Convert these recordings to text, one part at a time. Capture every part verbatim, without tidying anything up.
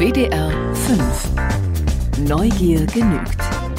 W D R fünf. Neugier genügt.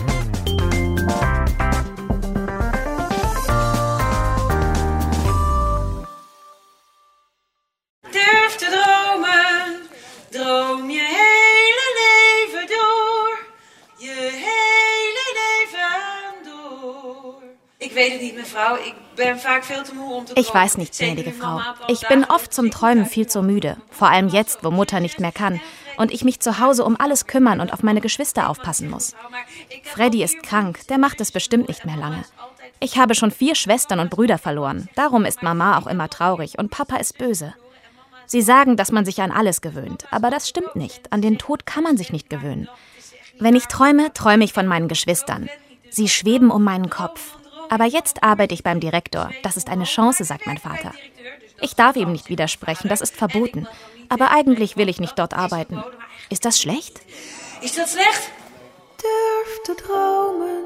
Durf te dromen, droom je hele leven door. Je hele leven door. Ich weiß nicht, mevrouw. Ich bin vaak veel te moe um te Ich weiß nicht, gnädige Frau. Ich bin oft zum Träumen viel zu müde. Vor allem jetzt, wo Mutter nicht mehr kann. Und ich mich zu Hause um alles kümmern und auf meine Geschwister aufpassen muss. Freddy ist krank, der macht es bestimmt nicht mehr lange. Ich habe schon vier Schwestern und Brüder verloren. Darum ist Mama auch immer traurig und Papa ist böse. Sie sagen, dass man sich an alles gewöhnt. Aber das stimmt nicht. An den Tod kann man sich nicht gewöhnen. Wenn ich träume, träume ich von meinen Geschwistern. Sie schweben um meinen Kopf. Aber jetzt arbeite ich beim Direktor. Das ist eine Chance, sagt mein Vater. Ich darf ihm nicht widersprechen, das ist verboten. Aber eigentlich will ich nicht dort arbeiten. Ist das schlecht? Ist das schlecht? Durf te dromen,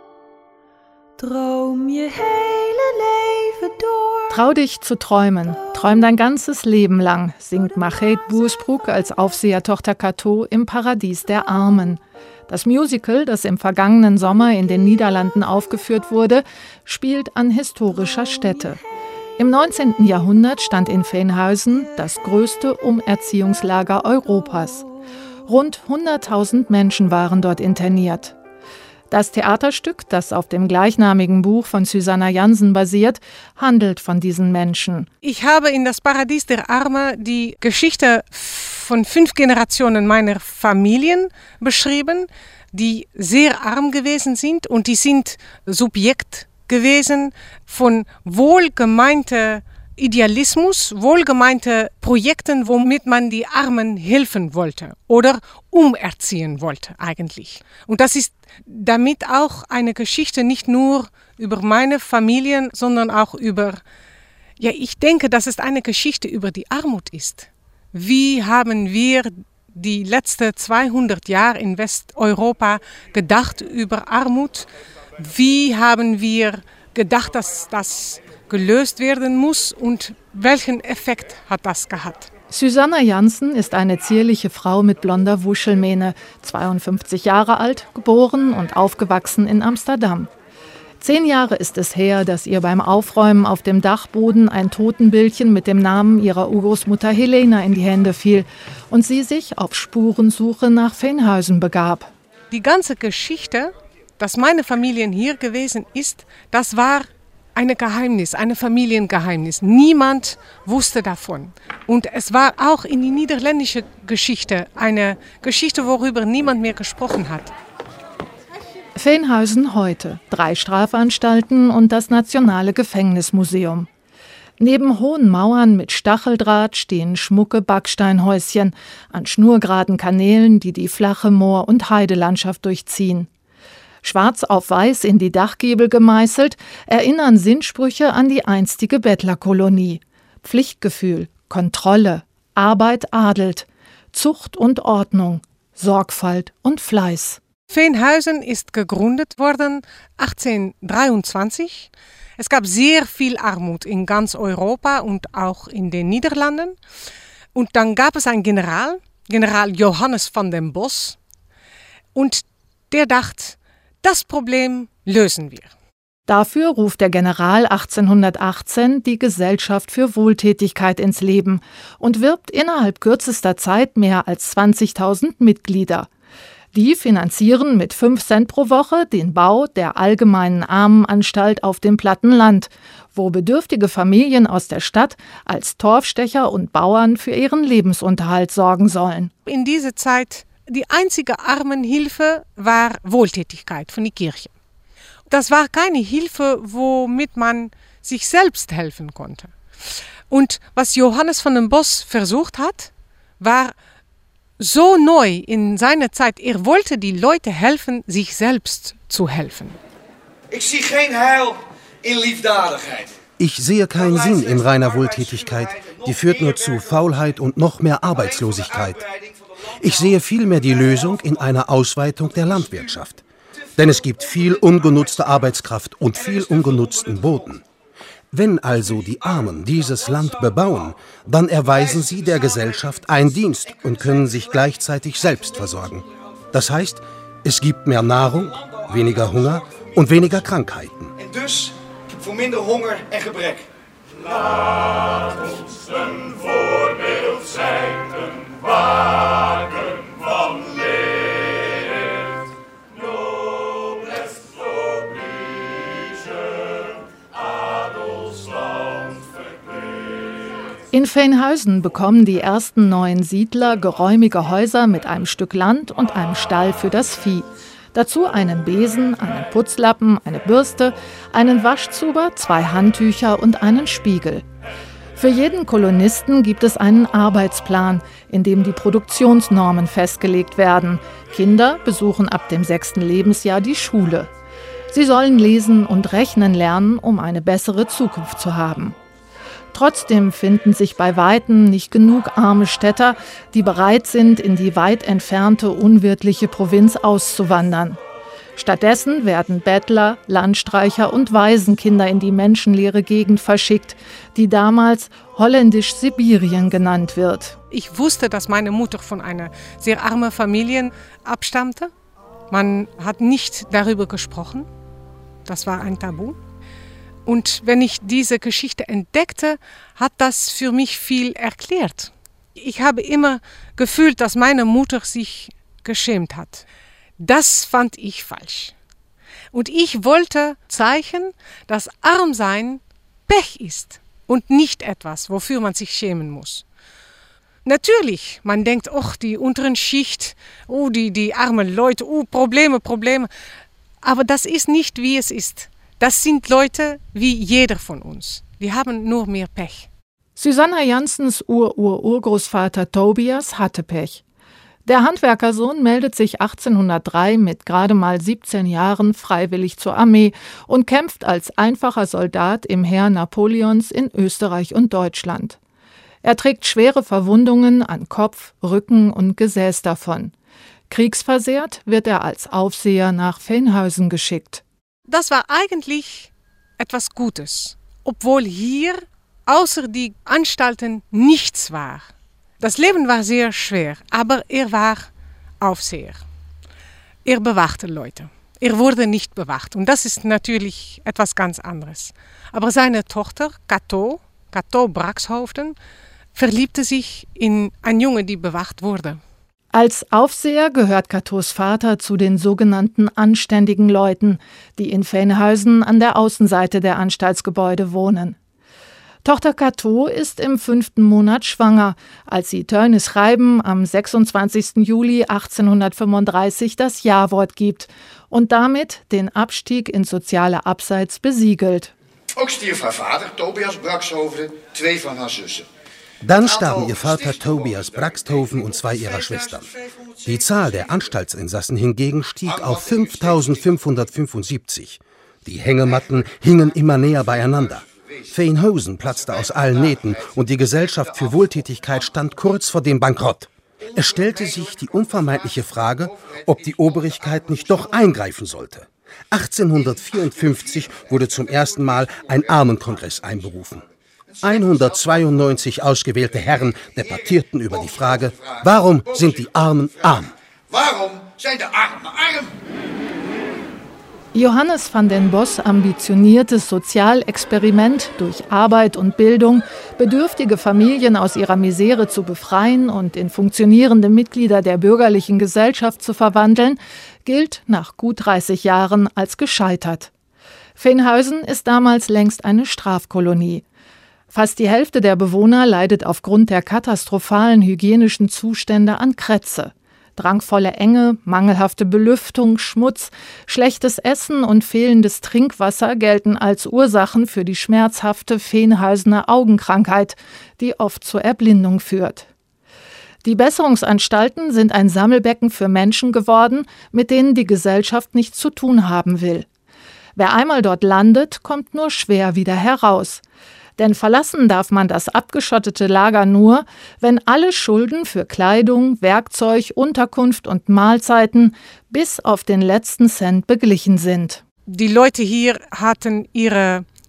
droom je hele leven door. Trau dich zu träumen, träum dein ganzes Leben lang, singt Machet Boersbroek als Aufsehertochter Cato im Paradies der Armen. Das Musical, das im vergangenen Sommer in den Niederlanden aufgeführt wurde, spielt an historischer Stätte. Im neunzehnten Jahrhundert stand in Veenhuizen das größte Umerziehungslager Europas. Rund hunderttausend Menschen waren dort interniert. Das Theaterstück, das auf dem gleichnamigen Buch von Susanna Jansen basiert, handelt von diesen Menschen. Ich habe in das Paradies der Armen die Geschichte von fünf Generationen meiner Familien beschrieben, die sehr arm gewesen sind und die sind Subjekt gewesen von wohlgemeinten Idealismus, wohlgemeinte Projekten, womit man die Armen helfen wollte oder umerziehen wollte eigentlich. Und das ist damit auch eine Geschichte nicht nur über meine Familien, sondern auch über, ja, ich denke, dass es eine Geschichte über die Armut ist. Wie haben wir die letzten zweihundert Jahre in Westeuropa gedacht über Armut? Wie haben wir gedacht, dass das gelöst werden muss und welchen Effekt hat das gehabt? Susanna Jansen ist eine zierliche Frau mit blonder Wuschelmähne, zweiundfünfzig Jahre alt, geboren und aufgewachsen in Amsterdam. Zehn Jahre ist es her, dass ihr beim Aufräumen auf dem Dachboden ein Totenbildchen mit dem Namen ihrer Urgroßmutter Helena in die Hände fiel und sie sich auf Spurensuche nach Veenhuizen begab. Die ganze Geschichte, dass meine Familie hier gewesen ist, das war ein Geheimnis, ein Familiengeheimnis. Niemand wusste davon. Und es war auch in die niederländische Geschichte eine Geschichte, worüber niemand mehr gesprochen hat. Veenhuizen heute, drei Strafanstalten und das Nationale Gefängnismuseum. Neben hohen Mauern mit Stacheldraht stehen schmucke Backsteinhäuschen an schnurgeraden Kanälen, die die flache Moor- und Heidelandschaft durchziehen. Schwarz auf weiß in die Dachgiebel gemeißelt, erinnern Sinnsprüche an die einstige Bettlerkolonie. Pflichtgefühl, Kontrolle, Arbeit adelt, Zucht und Ordnung, Sorgfalt und Fleiß. Veenhuizen ist gegründet worden achtzehnhundertdreiundzwanzig. Es gab sehr viel Armut in ganz Europa und auch in den Niederlanden. Und dann gab es einen General, General Johannes van den Bos. Und der dachte, das Problem lösen wir. Dafür ruft der General achtzehnhundertachtzehn die Gesellschaft für Wohltätigkeit ins Leben und wirbt innerhalb kürzester Zeit mehr als zwanzigtausend Mitglieder. Die finanzieren mit fünf Cent pro Woche den Bau der allgemeinen Armenanstalt auf dem platten Land, wo bedürftige Familien aus der Stadt als Torfstecher und Bauern für ihren Lebensunterhalt sorgen sollen. In dieser Zeit die einzige Armenhilfe war Wohltätigkeit von der Kirche. Das war keine Hilfe, womit man sich selbst helfen konnte. Und was Johannes van den Bos versucht hat, war so neu in seiner Zeit. Er wollte die Leute helfen, sich selbst zu helfen. Ich sehe kein Heil in Liefdadigkeit. Ich sehe keinen Sinn in reiner Wohltätigkeit. Die führt nur zu Faulheit und noch mehr Arbeitslosigkeit. Ich sehe vielmehr die Lösung in einer Ausweitung der Landwirtschaft. Denn es gibt viel ungenutzte Arbeitskraft und viel ungenutzten Boden. Wenn also die Armen dieses Land bebauen, dann erweisen sie der Gesellschaft einen Dienst und können sich gleichzeitig selbst versorgen. Das heißt, es gibt mehr Nahrung, weniger Hunger und weniger Krankheiten. En dus voor minder honger en gebrek. Laat ons een voorbeeld zijn, een waken van leed. Noblesse oblige, Adelsland verkleed. In Veenhuizen bekommen die ersten neuen Siedler geräumige Häuser mit einem Stück Land und einem Stall für das Vieh. Dazu einen Besen, einen Putzlappen, eine Bürste, einen Waschzuber, zwei Handtücher und einen Spiegel. Für jeden Kolonisten gibt es einen Arbeitsplan, in dem die Produktionsnormen festgelegt werden. Kinder besuchen ab dem sechsten Lebensjahr die Schule. Sie sollen lesen und rechnen lernen, um eine bessere Zukunft zu haben. Trotzdem finden sich bei Weitem nicht genug arme Städter, die bereit sind, in die weit entfernte, unwirtliche Provinz auszuwandern. Stattdessen werden Bettler, Landstreicher und Waisenkinder in die menschenleere Gegend verschickt, die damals Holländisch-Sibirien genannt wird. Ich wusste, dass meine Mutter von einer sehr armen Familie abstammte. Man hat nicht darüber gesprochen. Das war ein Tabu. Und wenn ich diese Geschichte entdeckte, hat das für mich viel erklärt. Ich habe immer gefühlt, dass meine Mutter sich geschämt hat. Das fand ich falsch. Und ich wollte zeigen, dass Armsein Pech ist und nicht etwas, wofür man sich schämen muss. Natürlich, man denkt, oh, die unteren Schicht, oh, die, die armen Leute, oh, Probleme, Probleme. Aber das ist nicht, wie es ist. Das sind Leute wie jeder von uns. Die haben nur mehr Pech. Susanna Janssens Ur-Ur-Urgroßvater Tobias hatte Pech. Der Handwerkersohn meldet sich achtzehnhundertdrei mit gerade mal siebzehn Jahren freiwillig zur Armee und kämpft als einfacher Soldat im Heer Napoleons in Österreich und Deutschland. Er trägt schwere Verwundungen an Kopf, Rücken und Gesäß davon. Kriegsversehrt wird er als Aufseher nach Veenhuizen geschickt. Das war eigentlich etwas Gutes, obwohl hier außer die Anstalten nichts war. Das Leben war sehr schwer, aber er war Aufseher. Er bewachte Leute. Er wurde nicht bewacht und das ist natürlich etwas ganz anderes. Aber seine Tochter, Cato, Cato Braxhoven, verliebte sich in einen Jungen, die bewacht wurde. Als Aufseher gehört Catos Vater zu den sogenannten anständigen Leuten, die in Veenhuizen an der Außenseite der Anstaltsgebäude wohnen. Tochter Cato ist im fünften Monat schwanger, als sie Teunis Reiben am sechsundzwanzigsten Juli achtzehnhundertfünfunddreißig das Ja-Wort gibt und damit den Abstieg ins soziale Abseits besiegelt. Ook stierf haar Vater, Tobias Braxhoven, twee van haar zussen. Dann starben ihr Vater Tobias Braxhoven und zwei ihrer Schwestern. Die Zahl der Anstaltsinsassen hingegen stieg auf fünftausendfünfhundertfünfundsiebzig. Die Hängematten hingen immer näher beieinander. Veenhuizen platzte aus allen Nähten und die Gesellschaft für Wohltätigkeit stand kurz vor dem Bankrott. Es stellte sich die unvermeidliche Frage, ob die Obrigkeit nicht doch eingreifen sollte. achtzehnhundertvierundfünfzig wurde zum ersten Mal ein Armenkongress einberufen. hundertzweiundneunzig ausgewählte Herren debattierten über die Frage, warum sind die Armen arm? Warum sind die Armen arm? Johannes van den Bos ambitioniertes Sozialexperiment durch Arbeit und Bildung, bedürftige Familien aus ihrer Misere zu befreien und in funktionierende Mitglieder der bürgerlichen Gesellschaft zu verwandeln, gilt nach gut dreißig Jahren als gescheitert. Veenhuizen ist damals längst eine Strafkolonie. Fast die Hälfte der Bewohner leidet aufgrund der katastrophalen hygienischen Zustände an Krätze. Drangvolle Enge, mangelhafte Belüftung, Schmutz, schlechtes Essen und fehlendes Trinkwasser gelten als Ursachen für die schmerzhafte Veenhuizener Augenkrankheit, die oft zur Erblindung führt. Die Besserungsanstalten sind ein Sammelbecken für Menschen geworden, mit denen die Gesellschaft nichts zu tun haben will. Wer einmal dort landet, kommt nur schwer wieder heraus. Denn verlassen darf man das abgeschottete Lager nur, wenn alle Schulden für Kleidung, Werkzeug, Unterkunft und Mahlzeiten bis auf den letzten Cent beglichen sind. Die Leute hier hatten ihre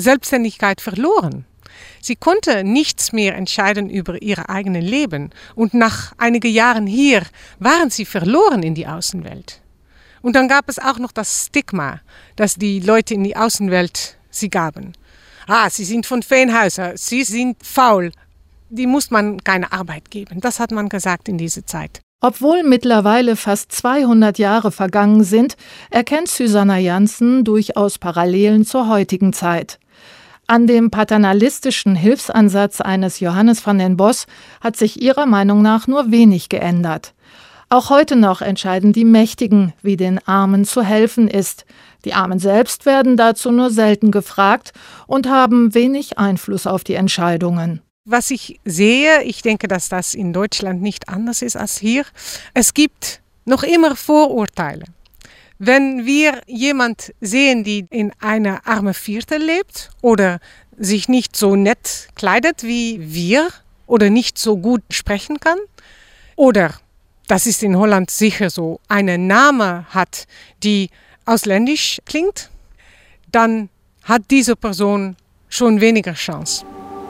Selbstständigkeit verloren. Sie konnte nichts mehr entscheiden über ihr eigenes Leben. Und nach einigen Jahren hier waren sie verloren in die Außenwelt. Und dann gab es auch noch das Stigma, das die Leute in die Außenwelt sie gaben. Ah, sie sind von Veenhuizen, sie sind faul. Die muss man keine Arbeit geben. Das hat man gesagt in dieser Zeit. Obwohl mittlerweile fast zweihundert Jahre vergangen sind, erkennt Susanna Jansen durchaus Parallelen zur heutigen Zeit. An dem paternalistischen Hilfsansatz eines Johannes van den Bos hat sich ihrer Meinung nach nur wenig geändert. Auch heute noch entscheiden die Mächtigen, wie den Armen zu helfen ist. Die Armen selbst werden dazu nur selten gefragt und haben wenig Einfluss auf die Entscheidungen. Was ich sehe, ich denke, dass das in Deutschland nicht anders ist als hier, es gibt noch immer Vorurteile. Wenn wir jemanden sehen, die in einer armen Viertel lebt oder sich nicht so nett kleidet wie wir oder nicht so gut sprechen kann oder, das ist in Holland sicher so, einen Namen hat, die ausländisch klingt, dann hat diese Person schon weniger Chance.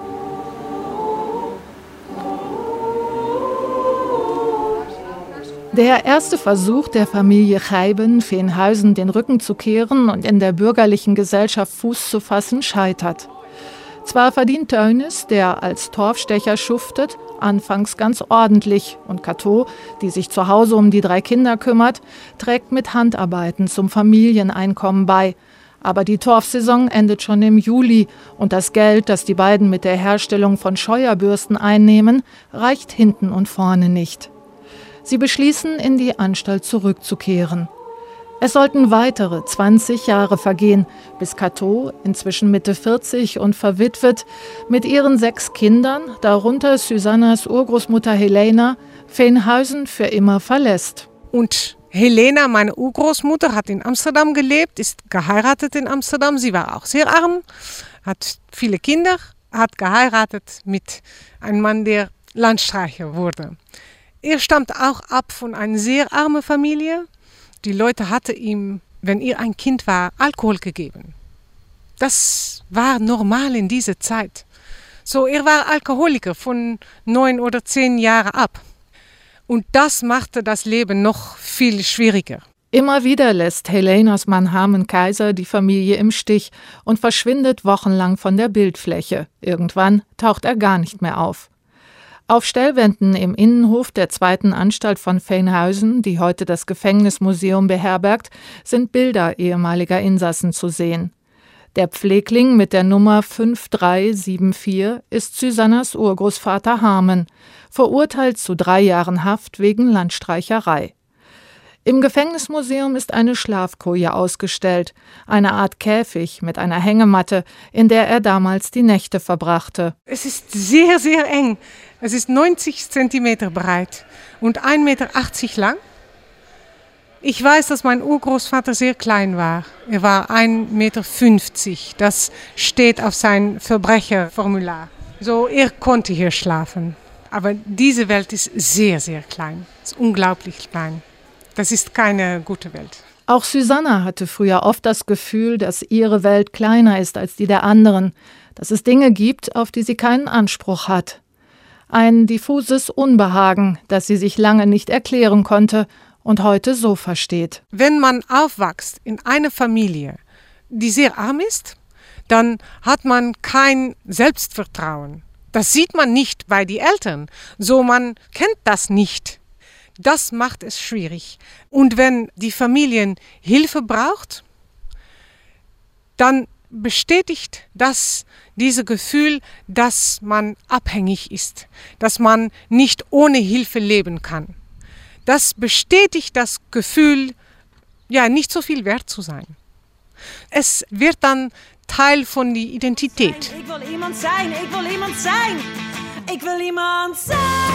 Der erste Versuch der Familie Geiben, Veenhuizen den Rücken zu kehren und in der bürgerlichen Gesellschaft Fuß zu fassen, scheitert. Zwar verdient Teunis, der als Torfstecher schuftet, anfangs ganz ordentlich und Cato, die sich zu Hause um die drei Kinder kümmert, trägt mit Handarbeiten zum Familieneinkommen bei. Aber die Torfsaison endet schon im Juli und das Geld, das die beiden mit der Herstellung von Scheuerbürsten einnehmen, reicht hinten und vorne nicht. Sie beschließen, in die Anstalt zurückzukehren. Es sollten weitere zwanzig Jahre vergehen, bis Cato, inzwischen Mitte vierzig und verwitwet, mit ihren sechs Kindern, darunter Susannas Urgroßmutter Helena, Veenhuizen für immer verlässt. Und Helena, meine Urgroßmutter, hat in Amsterdam gelebt, ist geheiratet in Amsterdam. Sie war auch sehr arm, hat viele Kinder, hat geheiratet mit einem Mann, der Landstreicher wurde. Er stammt auch ab von einer sehr armen Familie. Die Leute hatten ihm, wenn er ein Kind war, Alkohol gegeben. Das war normal in dieser Zeit. So, er war Alkoholiker von neun oder zehn Jahren ab. Und das machte das Leben noch viel schwieriger. Immer wieder lässt Helenas Mann Harmen Keizer die Familie im Stich und verschwindet wochenlang von der Bildfläche. Irgendwann taucht er gar nicht mehr auf. Auf Stellwänden im Innenhof der zweiten Anstalt von Veenhuizen, die heute das Gefängnismuseum beherbergt, sind Bilder ehemaliger Insassen zu sehen. Der Pflegling mit der Nummer fünf drei sieben vier ist Susannas Urgroßvater Harmen, verurteilt zu drei Jahren Haft wegen Landstreicherei. Im Gefängnismuseum ist eine Schlafkoje ausgestellt, eine Art Käfig mit einer Hängematte, in der er damals die Nächte verbrachte. Es ist sehr, sehr eng. Es ist neunzig Zentimeter breit und ein Meter achtzig lang. Ich weiß, dass mein Urgroßvater sehr klein war. Er war ein Meter fünfzig. Das steht auf sein Verbrecherformular. So, er konnte hier schlafen. Aber diese Welt ist sehr, sehr klein. Es ist unglaublich klein. Das ist keine gute Welt. Auch Susanna hatte früher oft das Gefühl, dass ihre Welt kleiner ist als die der anderen, dass es Dinge gibt, auf die sie keinen Anspruch hat. Ein diffuses Unbehagen, das sie sich lange nicht erklären konnte und heute so versteht. Wenn man aufwächst in einer Familie, die sehr arm ist, dann hat man kein Selbstvertrauen. Das sieht man nicht bei den Eltern, so man kennt das nicht. Das macht es schwierig. Und wenn die Familie Hilfe braucht, dann bestätigt das dieses Gefühl, dass man abhängig ist, dass man nicht ohne Hilfe leben kann. Das bestätigt das Gefühl, ja, nicht so viel wert zu sein. Es wird dann Teil von der Identität. Ich will iemand sein, ich will iemand sein, ich will iemand sein.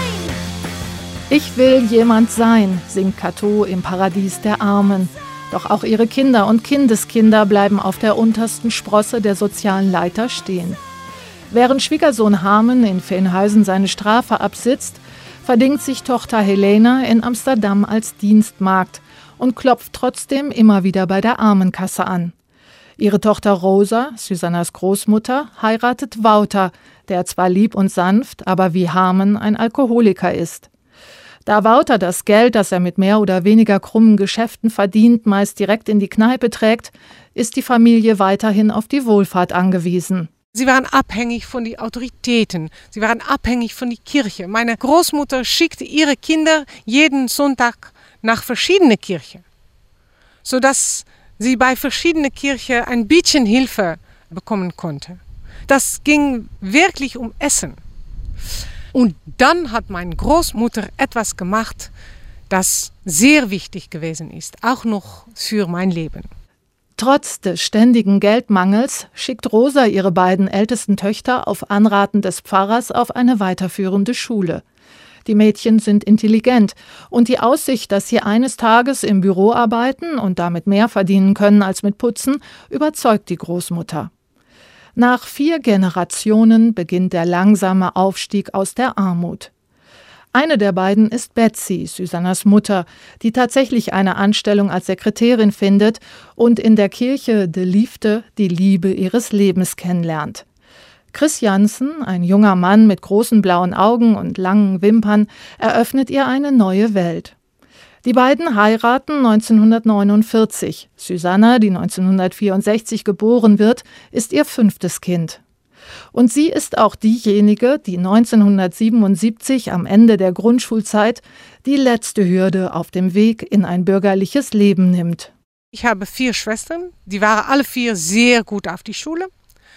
Ich will jemand sein, singt Cato im Paradies der Armen. Doch auch ihre Kinder und Kindeskinder bleiben auf der untersten Sprosse der sozialen Leiter stehen. Während Schwiegersohn Harmen in Veenhuizen seine Strafe absitzt, verdingt sich Tochter Helena in Amsterdam als Dienstmagd und klopft trotzdem immer wieder bei der Armenkasse an. Ihre Tochter Rosa, Susannas Großmutter, heiratet Wouter, der zwar lieb und sanft, aber wie Harmen ein Alkoholiker ist. Da Wouter das Geld, das er mit mehr oder weniger krummen Geschäften verdient, meist direkt in die Kneipe trägt, ist die Familie weiterhin auf die Wohlfahrt angewiesen. Sie waren abhängig von den Autoritäten, sie waren abhängig von der Kirche. Meine Großmutter schickte ihre Kinder jeden Sonntag nach verschiedenen Kirchen, sodass sie bei verschiedenen Kirchen ein bisschen Hilfe bekommen konnte. Das ging wirklich um Essen. Und dann hat meine Großmutter etwas gemacht, das sehr wichtig gewesen ist, auch noch für mein Leben. Trotz des ständigen Geldmangels schickt Rosa ihre beiden ältesten Töchter auf Anraten des Pfarrers auf eine weiterführende Schule. Die Mädchen sind intelligent und die Aussicht, dass sie eines Tages im Büro arbeiten und damit mehr verdienen können als mit Putzen, überzeugt die Großmutter. Nach vier Generationen beginnt der langsame Aufstieg aus der Armut. Eine der beiden ist Betsy, Susannas Mutter, die tatsächlich eine Anstellung als Sekretärin findet und in der Kirche de Liefde die Liebe ihres Lebens kennenlernt. Chris Jansen, ein junger Mann mit großen blauen Augen und langen Wimpern, eröffnet ihr eine neue Welt. Die beiden heiraten neunzehnhundertneunundvierzig. Susanna, die neunzehnhundertvierundsechzig geboren wird, ist ihr fünftes Kind. Und sie ist auch diejenige, die neunzehnhundertsiebenundsiebzig am Ende der Grundschulzeit die letzte Hürde auf dem Weg in ein bürgerliches Leben nimmt. Ich habe vier Schwestern, die waren alle vier sehr gut auf die Schule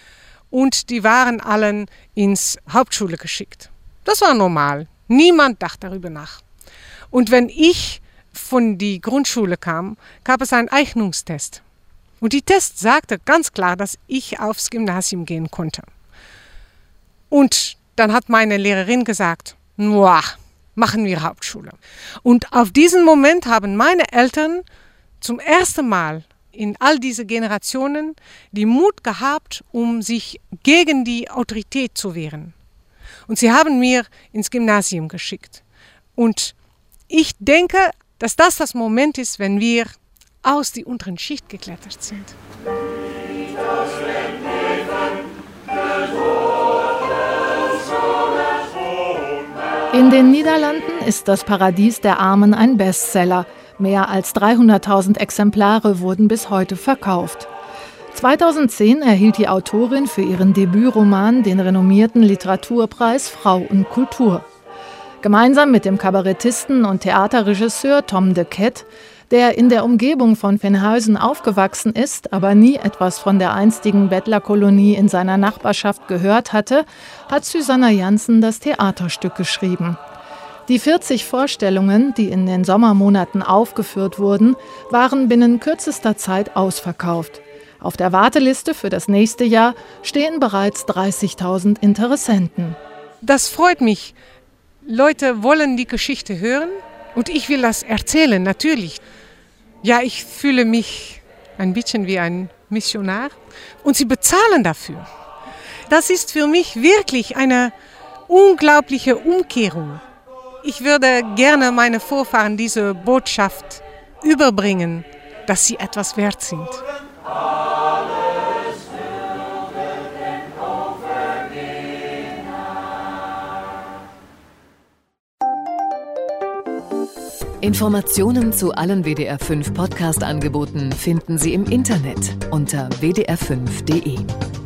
und die waren allen ins Hauptschule geschickt. Das war normal, niemand dachte darüber nach. Und wenn ich von der Grundschule kam, gab es einen Eignungstest. Und die Test sagte ganz klar, dass ich aufs Gymnasium gehen konnte. Und dann hat meine Lehrerin gesagt, Noah, machen wir Hauptschule. Und auf diesen Moment haben meine Eltern zum ersten Mal in all diese Generationen den Mut gehabt, um sich gegen die Autorität zu wehren. Und sie haben mir ins Gymnasium geschickt. Und ich denke, dass das das Moment ist, wenn wir aus der unteren Schicht geklettert sind. In den Niederlanden ist das Paradies der Armen ein Bestseller. Mehr als dreihunderttausend Exemplare wurden bis heute verkauft. zweitausendzehn erhielt die Autorin für ihren Debütroman den renommierten Literaturpreis Frau und Kultur. Gemeinsam mit dem Kabarettisten und Theaterregisseur Tom de Ket, der in der Umgebung von Venhuizen aufgewachsen ist, aber nie etwas von der einstigen Bettlerkolonie in seiner Nachbarschaft gehört hatte, hat Susanna Jansen das Theaterstück geschrieben. Die vierzig Vorstellungen, die in den Sommermonaten aufgeführt wurden, waren binnen kürzester Zeit ausverkauft. Auf der Warteliste für das nächste Jahr stehen bereits dreißigtausend Interessenten. Das freut mich. Leute wollen die Geschichte hören und ich will das erzählen, natürlich. Ja, ich fühle mich ein bisschen wie ein Missionar und sie bezahlen dafür. Das ist für mich wirklich eine unglaubliche Umkehrung. Ich würde gerne meine Vorfahren diese Botschaft überbringen, dass sie etwas wert sind. Informationen zu allen W D R fünf Podcast-Angeboten finden Sie im Internet unter w d r fünf punkt d e.